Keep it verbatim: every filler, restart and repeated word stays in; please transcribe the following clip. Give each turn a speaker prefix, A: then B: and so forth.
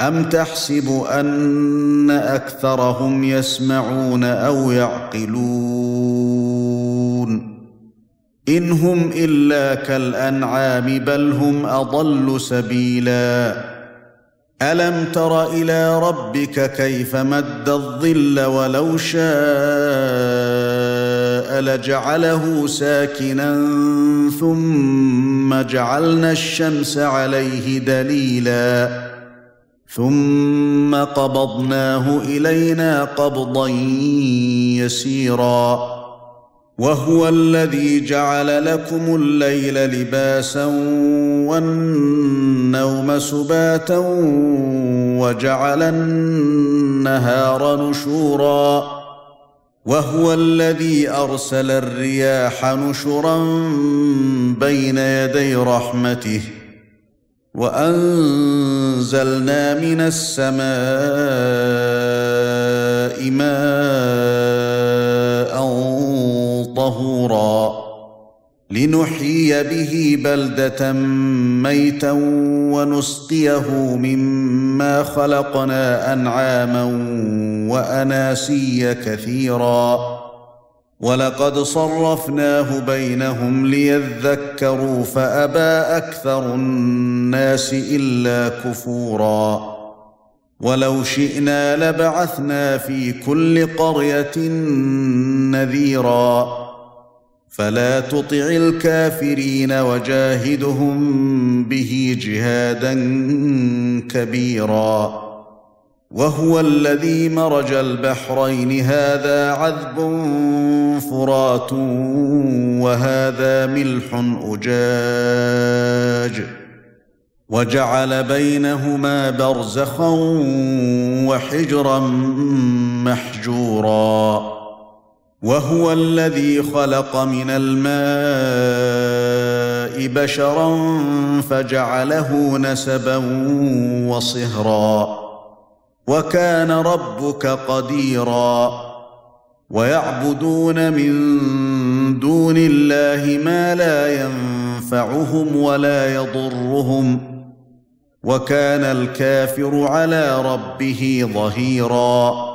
A: أَمْ تَحْسِبُ أَنَّ أَكْثَرَهُمْ يَسْمَعُونَ أَوْ يَعْقِلُونَ إِنْ هُمْ إِلَّا كَالْأَنْعَامِ بَلْ هُمْ أَضَلُّ سَبِيلًا أَلَمْ تَرَ إِلَى رَبِّكَ كَيْفَ مَدَّ الظِّلَّ وَلَوْ شَاءَ لَجَعَلَهُ سَاكِنًا ثُمَّ جَعَلْنَا الشَّمْسَ عَلَيْهِ دَلِيلًا ثُمَّ قَبَضْنَاهُ إِلَيْنَا قَبْضًا يَسِيرًا وَهُوَ الَّذِي جَعَلَ لَكُمُ اللَّيْلَ لِبَاسًا وَالنَّوْمَ سُبَاتًا وَجَعَلَ النَّهَارَ نُشُورًا وَهُوَ الَّذِي أَرْسَلَ الرِّيَاحَ نُشُرًا بَيْنَ يَدَيْ رَحْمَتِهِ وَأَنزَلْنَا مِنَ السَّمَاءِ مَاءً طَهُورًا لِنُحْيِيَ بِهِ بَلْدَةً مَيْتًا وَنُسْقِيَهُ مِمَّا خَلَقْنَا أَنْعَامًا وَأَنَاسِيَّ كَثِيرًا وَلَقَدْ صَرَّفْنَاهُ بَيْنَهُمْ لِيَذَّكَّرُوا فَأَبَى أَكْثَرُ النَّاسِ إِلَّا كُفُورًا وَلَوْ شِئْنَا لَبَعَثْنَا فِي كُلِّ قَرْيَةٍ نَذِيرًا فَلَا تُطِعِ الْكَافِرِينَ وَجَاهِدْهُم بِهِ جِهَادًا كَبِيرًا وَهُوَ الَّذِي مَرَجَ الْبَحْرَيْنِ هَذَا عَذْبٌ فُرَاتٌ وَهَذَا مِلْحٌ أُجَاجٌ وَجَعَلَ بَيْنَهُمَا بَرْزَخًا وَحِجْرًا مَحْجُورًا وَهُوَ الَّذِي خَلَقَ مِنَ الْمَاءِ بَشَرًا فَجَعَلَهُ نَسَبًا وَصِهْرًا وَكَانَ رَبُّكَ قَدِيرًا وَيَعْبُدُونَ مِن دُونِ اللَّهِ مَا لَا يَنفَعُهُمْ وَلَا يَضُرُّهُمْ وَكَانَ الْكَافِرُ عَلَى رَبِّهِ ظَهِيرًا